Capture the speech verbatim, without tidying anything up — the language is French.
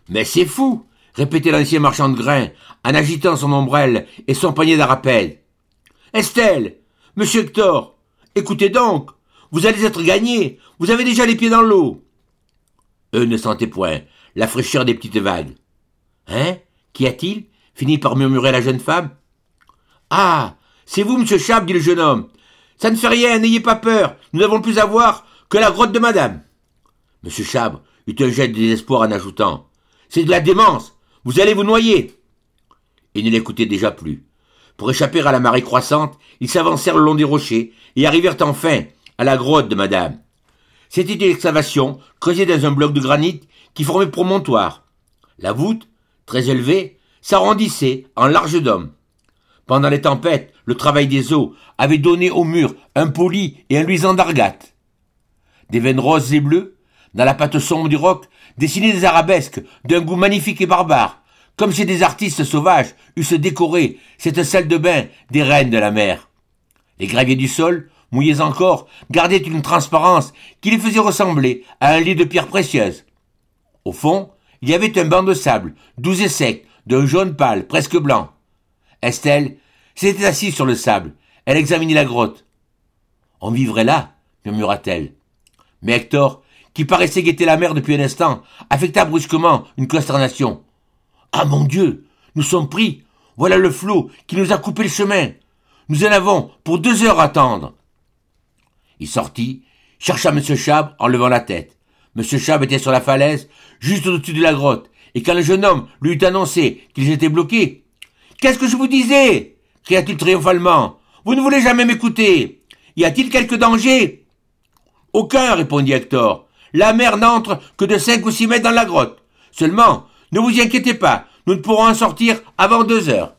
Mais c'est fou, répétait l'ancien marchand de grains, en agitant son ombrelle et son panier d'arapède. Estelle, monsieur Hector, écoutez donc, vous allez être gagnés, vous avez déjà les pieds dans l'eau. Eux ne sentaient point la fraîcheur des petites vagues. Hein? Qu'y a-t-il? Finit par murmurer la jeune femme. Ah, c'est vous, monsieur Chab, dit le jeune homme. Ça ne fait rien, n'ayez pas peur, nous n'avons plus à voir que la grotte de madame. Monsieur Chab eut un jet de désespoir en ajoutant. C'est de la démence, vous allez vous noyer. Ils ne l'écoutaient déjà plus. Pour échapper à la marée croissante, ils s'avancèrent le long des rochers et arrivèrent enfin à la grotte de madame. C'était une excavation creusée dans un bloc de granit qui formait promontoire. La voûte, très élevée, s'arrondissait en large dôme. Pendant les tempêtes, le travail des eaux avait donné au mur un poli et un luisant d'argate. Des veines roses et bleues, dans la pâte sombre du roc, dessinaient des arabesques d'un goût magnifique et barbare, comme si des artistes sauvages eussent décoré cette salle de bain des reines de la mer. Les graviers du sol, mouillés encore, gardaient une transparence qui les faisait ressembler à un lit de pierres précieuses. Au fond, il y avait un banc de sable, doux et sec, d'un jaune pâle, presque blanc. Estelle s'était assise sur le sable. Elle examinait la grotte. « On vivrait là » murmura-t-elle. Mais Hector, qui paraissait guetter la mer depuis un instant, affecta brusquement une consternation. « Ah mon Dieu, nous sommes pris. Voilà le flot qui nous a coupé le chemin. Nous en avons pour deux heures à attendre. » Il sortit, chercha M. Chab en levant la tête. M. Chab était sur la falaise, juste au-dessus de la grotte, et quand le jeune homme lui eut annoncé qu'ils étaient bloqués, « Qu'est-ce que je vous disais » cria-t-il triomphalement. « Vous ne voulez jamais m'écouter. Y a-t-il quelque danger ?»« Aucun, répondit Hector. La mer n'entre que de cinq ou six mètres dans la grotte. Seulement, ne vous y inquiétez pas, nous ne pourrons en sortir avant deux heures.